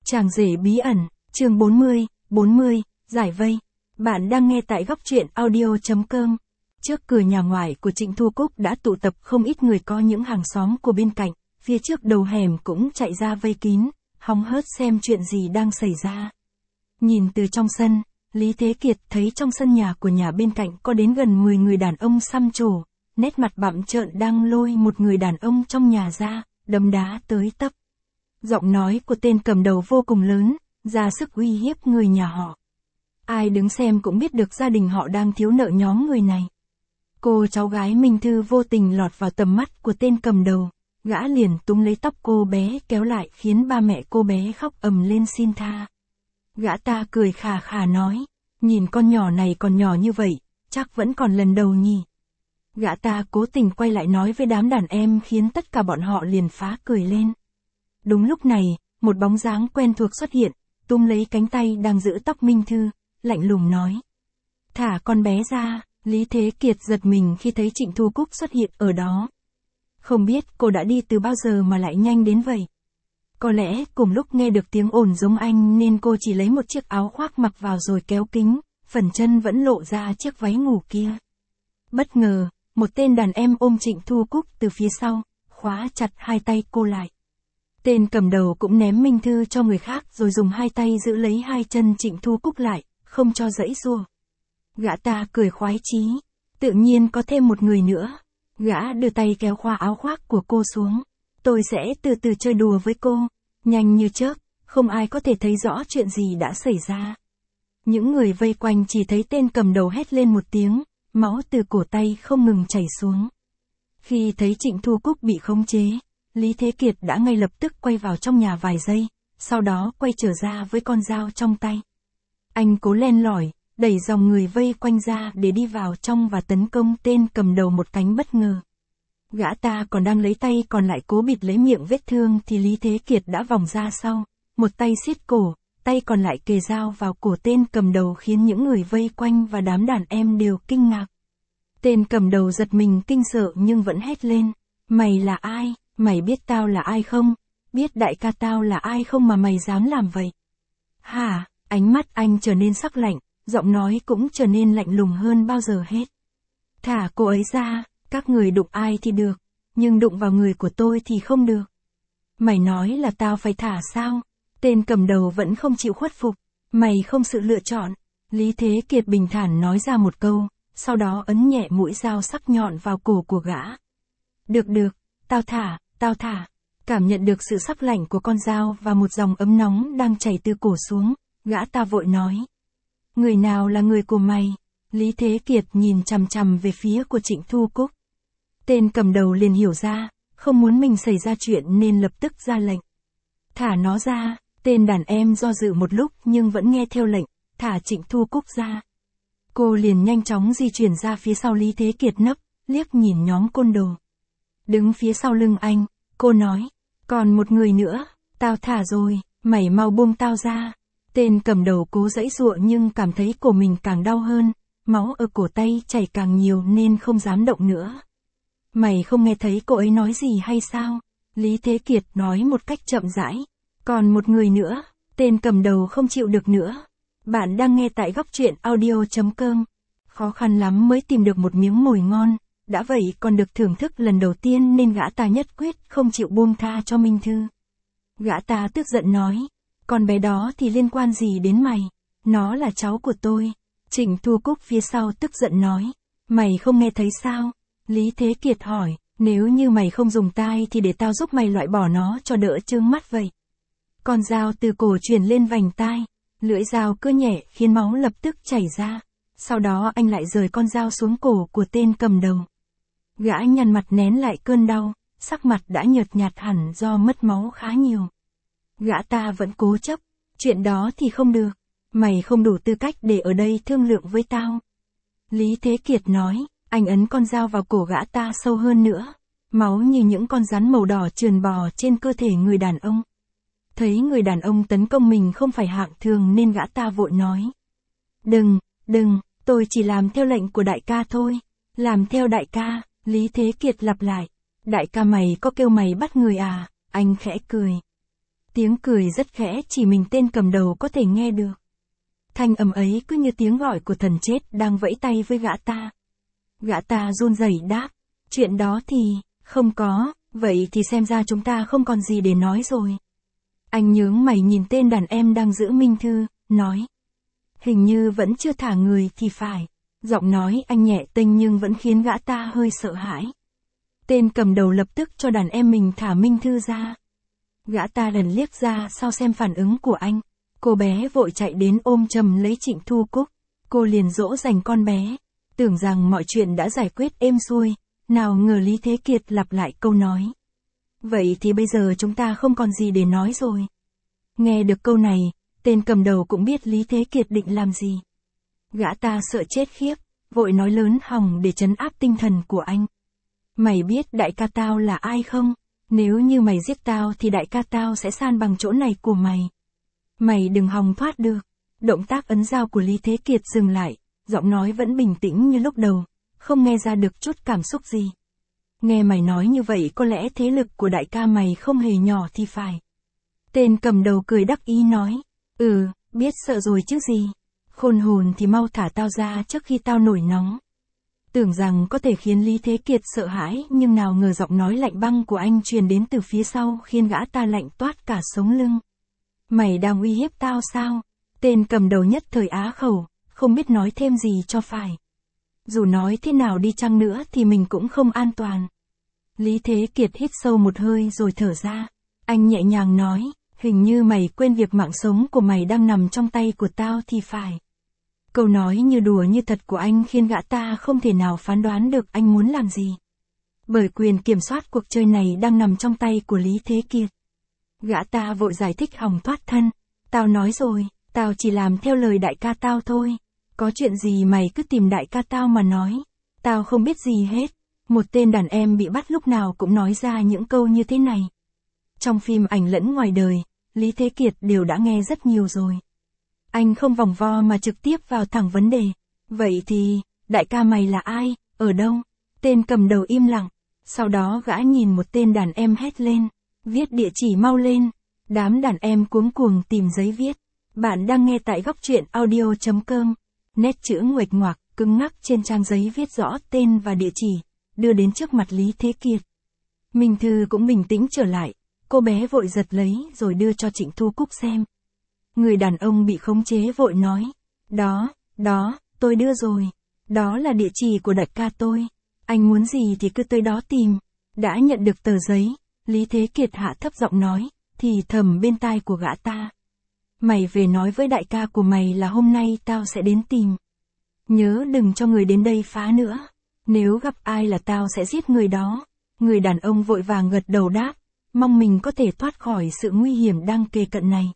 Chàng rể bí ẩn, chương 40, giải vây. Bạn đang nghe tại góc truyện audio.com. Trước cửa nhà ngoài của Trịnh Thu Cúc đã tụ tập không ít người, có những hàng xóm của bên cạnh, phía trước đầu hẻm cũng chạy ra vây kín, hóng hớt xem chuyện gì đang xảy ra. Nhìn từ trong sân, Lý Thế Kiệt thấy trong sân nhà của nhà bên cạnh có đến gần 10 người đàn ông xăm trổ, nét mặt bặm trợn đang lôi một người đàn ông trong nhà ra, đấm đá tới tấp. Giọng nói của tên cầm đầu vô cùng lớn, ra sức uy hiếp người nhà họ. Ai đứng xem cũng biết được gia đình họ đang thiếu nợ nhóm người này. Cô cháu gái Minh Thư vô tình lọt vào tầm mắt của tên cầm đầu, gã liền túm lấy tóc cô bé kéo lại khiến ba mẹ cô bé khóc ầm lên xin tha. Gã ta cười khà khà nói, nhìn con nhỏ này còn nhỏ như vậy, chắc vẫn còn lần đầu nhỉ. Gã ta cố tình quay lại nói với đám đàn em khiến tất cả bọn họ liền phá cười lên. Đúng lúc này, một bóng dáng quen thuộc xuất hiện, túm lấy cánh tay đang giữ tóc Minh Thư, lạnh lùng nói. Thả con bé ra. Lý Thế Kiệt giật mình khi thấy Trịnh Thu Cúc xuất hiện ở đó. Không biết cô đã đi từ bao giờ mà lại nhanh đến vậy. Có lẽ cùng lúc nghe được tiếng ồn giống anh nên cô chỉ lấy một chiếc áo khoác mặc vào rồi kéo kính, phần chân vẫn lộ ra chiếc váy ngủ kia. Bất ngờ, một tên đàn em ôm Trịnh Thu Cúc từ phía sau, khóa chặt hai tay cô lại. Tên cầm đầu cũng ném Minh Thư cho người khác rồi dùng hai tay giữ lấy hai chân Trịnh Thu Cúc lại, không cho giãy giụa. Gã ta cười khoái chí, tự nhiên có thêm một người nữa. Gã đưa tay kéo khoa áo khoác của cô xuống. Tôi sẽ từ từ chơi đùa với cô. Nhanh như chớp, không ai có thể thấy rõ chuyện gì đã xảy ra. Những người vây quanh chỉ thấy tên cầm đầu hét lên một tiếng, máu từ cổ tay không ngừng chảy xuống. Khi thấy Trịnh Thu Cúc bị khống chế, Lý Thế Kiệt đã ngay lập tức quay vào trong nhà vài giây, sau đó quay trở ra với con dao trong tay. Anh cố len lỏi, đẩy dòng người vây quanh ra để đi vào trong và tấn công tên cầm đầu một cánh bất ngờ. Gã ta còn đang lấy tay còn lại cố bịt lấy miệng vết thương thì Lý Thế Kiệt đã vòng ra sau, một tay siết cổ, tay còn lại kề dao vào cổ tên cầm đầu khiến những người vây quanh và đám đàn em đều kinh ngạc. Tên cầm đầu giật mình kinh sợ nhưng vẫn hét lên, mày là ai, mày biết tao là ai không, biết đại ca tao là ai không mà mày dám làm vậy. Hả, ánh mắt anh trở nên sắc lạnh. Giọng nói cũng trở nên lạnh lùng hơn bao giờ hết. Thả cô ấy ra, các người đụng ai thì được, nhưng đụng vào người của tôi thì không được. Mày nói là tao phải thả sao? Tên cầm đầu vẫn không chịu khuất phục. Mày không sự lựa chọn. Lý Thế Kiệt bình thản nói ra một câu, sau đó ấn nhẹ mũi dao sắc nhọn vào cổ của gã. Được, tao thả. Cảm nhận được sự sắc lạnh của con dao và một dòng ấm nóng đang chảy từ cổ xuống, gã ta vội nói. Người nào là người của mày? Lý Thế Kiệt nhìn chằm chằm về phía của Trịnh Thu Cúc. Tên cầm đầu liền hiểu ra, không muốn mình xảy ra chuyện nên lập tức ra lệnh. Thả nó ra, tên đàn em do dự một lúc nhưng vẫn nghe theo lệnh, thả Trịnh Thu Cúc ra. Cô liền nhanh chóng di chuyển ra phía sau Lý Thế Kiệt nấp, liếc nhìn nhóm côn đồ. Đứng phía sau lưng anh, cô nói, còn một người nữa, tao thả rồi, mày mau buông tao ra. Tên cầm đầu cố giãy giụa nhưng cảm thấy cổ mình càng đau hơn, máu ở cổ tay chảy càng nhiều nên không dám động nữa. Mày không nghe thấy cô ấy nói gì hay sao? Lý Thế Kiệt nói một cách chậm rãi. Còn một người nữa, tên cầm đầu không chịu được nữa. Bạn đang nghe tại góc truyện audio.com. Khó khăn lắm mới tìm được một miếng mồi ngon, đã vậy còn được thưởng thức lần đầu tiên nên gã ta nhất quyết không chịu buông tha cho Minh Thư. Gã ta tức giận nói. Con bé đó thì liên quan gì đến mày? Nó là cháu của tôi. Trịnh Thu Cúc phía sau tức giận nói. Mày không nghe thấy sao? Lý Thế Kiệt hỏi, nếu như mày không dùng tai thì để tao giúp mày loại bỏ nó cho đỡ chướng mắt vậy. Con dao từ cổ truyền lên vành tai, lưỡi dao cứ nhẹ khiến máu lập tức chảy ra. Sau đó anh lại rời con dao xuống cổ của tên cầm đầu. Gã nhăn mặt nén lại cơn đau, sắc mặt đã nhợt nhạt hẳn do mất máu khá nhiều. Gã ta vẫn cố chấp, chuyện đó thì không được, mày không đủ tư cách để ở đây thương lượng với tao. Lý Thế Kiệt nói, anh ấn con dao vào cổ gã ta sâu hơn nữa, máu như những con rắn màu đỏ trườn bò trên cơ thể người đàn ông. Thấy người đàn ông tấn công mình không phải hạng thường nên gã ta vội nói. Đừng, tôi chỉ làm theo lệnh của đại ca thôi, làm theo đại ca, Lý Thế Kiệt lặp lại. Đại ca mày có kêu mày bắt người à? Anh khẽ cười. Tiếng cười rất khẽ chỉ mình tên cầm đầu có thể nghe được. Thanh âm ấy cứ như tiếng gọi của thần chết đang vẫy tay với gã ta. Gã ta run rẩy đáp, chuyện đó thì, không có, vậy thì xem ra chúng ta không còn gì để nói rồi. Anh nhướng mày nhìn tên đàn em đang giữ Minh Thư, nói. Hình như vẫn chưa thả người thì phải. Giọng nói anh nhẹ tênh nhưng vẫn khiến gã ta hơi sợ hãi. Tên cầm đầu lập tức cho đàn em mình thả Minh Thư ra. Gã ta lần liếc ra sau xem phản ứng của anh. Cô bé vội chạy đến ôm chầm lấy Trịnh Thu Cúc. Cô liền dỗ dành con bé. Tưởng rằng mọi chuyện đã giải quyết êm xuôi. Nào ngờ Lý Thế Kiệt lặp lại câu nói. Vậy thì bây giờ chúng ta không còn gì để nói rồi. Nghe được câu này, tên cầm đầu cũng biết Lý Thế Kiệt định làm gì. Gã ta sợ chết khiếp, vội nói lớn hòng để trấn áp tinh thần của anh. Mày biết đại ca tao là ai không? Nếu như mày giết tao thì đại ca tao sẽ san bằng chỗ này của mày. Mày đừng hòng thoát được. Động tác ấn dao của Lý Thế Kiệt dừng lại, giọng nói vẫn bình tĩnh như lúc đầu, không nghe ra được chút cảm xúc gì. Nghe mày nói như vậy có lẽ thế lực của đại ca mày không hề nhỏ thì phải. Tên cầm đầu cười đắc ý nói, biết sợ rồi chứ gì. Khôn hồn thì mau thả tao ra trước khi tao nổi nóng. Tưởng rằng có thể khiến Lý Thế Kiệt sợ hãi nhưng nào ngờ giọng nói lạnh băng của anh truyền đến từ phía sau khiến gã ta lạnh toát cả sống lưng. Mày đang uy hiếp tao sao? Tên cầm đầu nhất thời á khẩu, không biết nói thêm gì cho phải. Dù nói thế nào đi chăng nữa thì mình cũng không an toàn. Lý Thế Kiệt hít sâu một hơi rồi thở ra. Anh nhẹ nhàng nói, hình như mày quên việc mạng sống của mày đang nằm trong tay của tao thì phải. Câu nói như đùa như thật của anh khiến gã ta không thể nào phán đoán được anh muốn làm gì. Bởi quyền kiểm soát cuộc chơi này đang nằm trong tay của Lý Thế Kiệt. Gã ta vội giải thích hòng thoát thân. Tao nói rồi, tao chỉ làm theo lời đại ca tao thôi. Có chuyện gì mày cứ tìm đại ca tao mà nói. Tao không biết gì hết. Một tên đàn em bị bắt lúc nào cũng nói ra những câu như thế này. Trong phim ảnh lẫn ngoài đời, Lý Thế Kiệt đều đã nghe rất nhiều rồi. Anh không vòng vo mà trực tiếp vào thẳng vấn đề. Vậy thì, đại ca mày là ai, ở đâu? Tên cầm đầu im lặng. Sau đó gã nhìn một tên đàn em hét lên. Viết địa chỉ mau lên. Đám đàn em cuống cuồng tìm giấy viết. Bạn đang nghe tại góc truyện audio.com. Nét chữ nguệch ngoạc, cứng ngắc trên trang giấy viết rõ tên và địa chỉ, đưa đến trước mặt Lý Thế Kiệt. Minh Thư cũng bình tĩnh trở lại. Cô bé vội giật lấy rồi đưa cho Trịnh Thu Cúc xem. Người đàn ông bị khống chế vội nói. Đó, tôi đưa rồi. Đó là địa chỉ của đại ca tôi. Anh muốn gì thì cứ tới đó tìm. Đã nhận được tờ giấy, Lý Thế Kiệt hạ thấp giọng nói, thì thầm bên tai của gã ta. Mày về nói với đại ca của mày là hôm nay tao sẽ đến tìm. Nhớ đừng cho người đến đây phá nữa. Nếu gặp ai là tao sẽ giết người đó. Người đàn ông vội vàng gật đầu đáp, mong mình có thể thoát khỏi sự nguy hiểm đang kề cận này.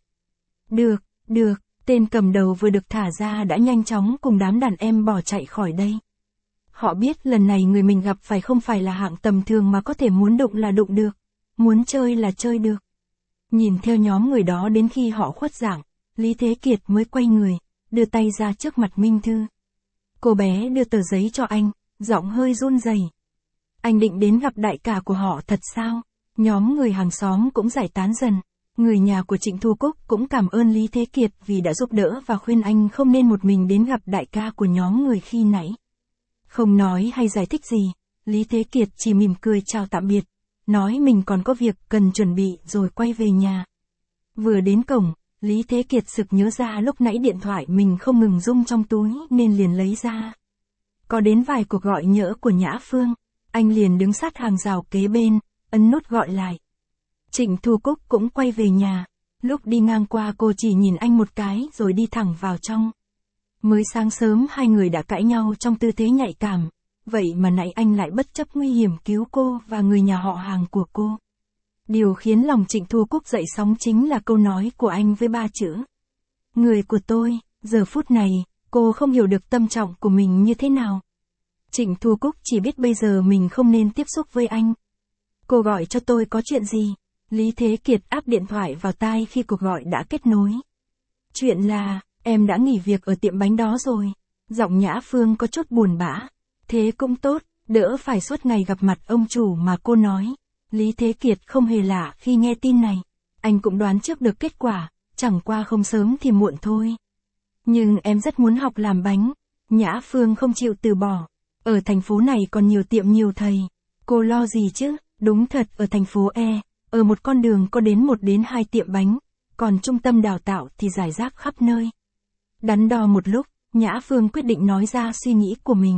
Được, tên cầm đầu vừa được thả ra đã nhanh chóng cùng đám đàn em bỏ chạy khỏi đây. Họ biết lần này người mình gặp phải không phải là hạng tầm thường mà có thể muốn đụng là đụng được, muốn chơi là chơi được. Nhìn theo nhóm người đó đến khi họ khuất dạng, Lý Thế Kiệt mới quay người, đưa tay ra trước mặt Minh Thư. Cô bé đưa tờ giấy cho anh, giọng hơi run rẩy. Anh định đến gặp đại ca của họ thật sao? Nhóm người hàng xóm cũng giải tán dần. Người nhà của Trịnh Thu Cúc cũng cảm ơn Lý Thế Kiệt vì đã giúp đỡ và khuyên anh không nên một mình đến gặp đại ca của nhóm người khi nãy. Không nói hay giải thích gì, Lý Thế Kiệt chỉ mỉm cười chào tạm biệt, nói mình còn có việc cần chuẩn bị rồi quay về nhà. Vừa đến cổng, Lý Thế Kiệt sực nhớ ra lúc nãy điện thoại mình không ngừng rung trong túi nên liền lấy ra. Có đến vài cuộc gọi nhỡ của Nhã Phương, anh liền đứng sát hàng rào kế bên, ấn nút gọi lại. Trịnh Thu Cúc cũng quay về nhà, lúc đi ngang qua cô chỉ nhìn anh một cái rồi đi thẳng vào trong. Mới sáng sớm hai người đã cãi nhau trong tư thế nhạy cảm, vậy mà nãy anh lại bất chấp nguy hiểm cứu cô và người nhà họ hàng của cô. Điều khiến lòng Trịnh Thu Cúc dậy sóng chính là câu nói của anh với 3 chữ. Người của tôi, giờ phút này, cô không hiểu được tâm trọng của mình như thế nào. Trịnh Thu Cúc chỉ biết bây giờ mình không nên tiếp xúc với anh. Cô gọi cho tôi có chuyện gì? Lý Thế Kiệt áp điện thoại vào tai khi cuộc gọi đã kết nối. Chuyện là, em đã nghỉ việc ở tiệm bánh đó rồi. Giọng Nhã Phương có chút buồn bã. Thế cũng tốt, đỡ phải suốt ngày gặp mặt ông chủ mà cô nói. Lý Thế Kiệt không hề lạ khi nghe tin này. anh cũng đoán trước được kết quả, chẳng qua không sớm thì muộn thôi. Nhưng em rất muốn học làm bánh. Nhã Phương không chịu từ bỏ. Ở thành phố này còn nhiều tiệm nhiều thầy. Cô lo gì chứ, đúng thật ở thành phố E, ở một con đường có đến 1 đến 2 tiệm bánh, còn trung tâm đào tạo thì rải rác khắp nơi. Đắn đo một lúc, Nhã Phương quyết định nói ra suy nghĩ của mình.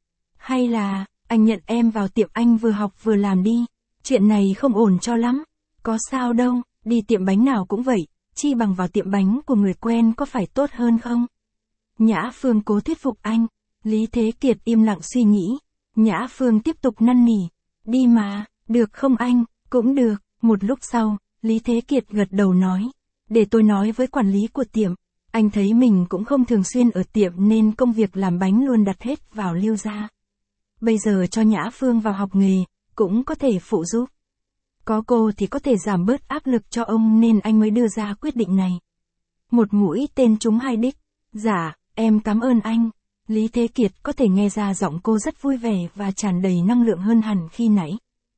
Hay là, anh nhận em vào tiệm anh vừa học vừa làm đi, chuyện này không ổn cho lắm. Có sao đâu, đi tiệm bánh nào cũng vậy, chi bằng vào tiệm bánh của người quen có phải tốt hơn không? Nhã Phương cố thuyết phục anh. Lý Thế Kiệt im lặng suy nghĩ. Nhã Phương tiếp tục năn nỉ. Đi mà, được không anh? Cũng được. Một lúc sau, Lý Thế Kiệt gật đầu nói. Để tôi nói với quản lý của tiệm. Anh thấy mình cũng không thường xuyên ở tiệm nên công việc làm bánh luôn đặt hết vào Lưu gia. Bây giờ cho Nhã Phương vào học nghề, cũng có thể phụ giúp. Có cô thì có thể giảm bớt áp lực cho ông nên anh mới đưa ra quyết định này. Một mũi tên trúng 2 đích. Dạ, em cảm ơn anh. Lý Thế Kiệt có thể nghe ra giọng cô rất vui vẻ và tràn đầy năng lượng hơn hẳn khi nãy.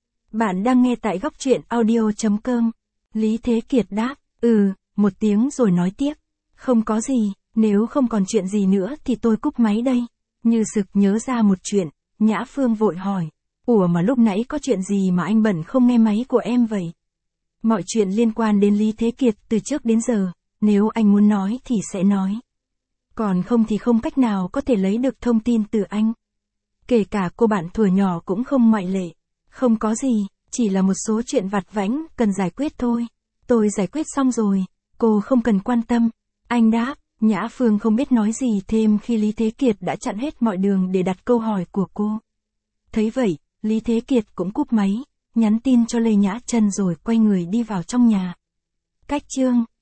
Bạn đang nghe tại góc truyện audio.com. Lý Thế Kiệt đáp, một tiếng rồi nói tiếp. Không có gì, nếu không còn chuyện gì nữa thì tôi cúp máy đây. Như sực nhớ ra một chuyện, Nhã Phương vội hỏi. Ủa mà lúc nãy có chuyện gì mà anh bận không nghe máy của em vậy? Mọi chuyện liên quan đến Lý Thế Kiệt từ trước đến giờ, nếu anh muốn nói thì sẽ nói. Còn không thì không cách nào có thể lấy được thông tin từ anh. Kể cả cô bạn thuở nhỏ cũng không ngoại lệ. Không có gì, chỉ là một số chuyện vặt vãnh cần giải quyết thôi. Tôi giải quyết xong rồi, cô không cần quan tâm. Anh đáp. Nhã Phương không biết nói gì thêm khi Lý Thế Kiệt đã chặn hết mọi đường để đặt câu hỏi của cô. Thấy vậy, Lý Thế Kiệt cũng cúp máy, nhắn tin cho Lê Nhã Trân rồi quay người đi vào trong nhà. Cách chương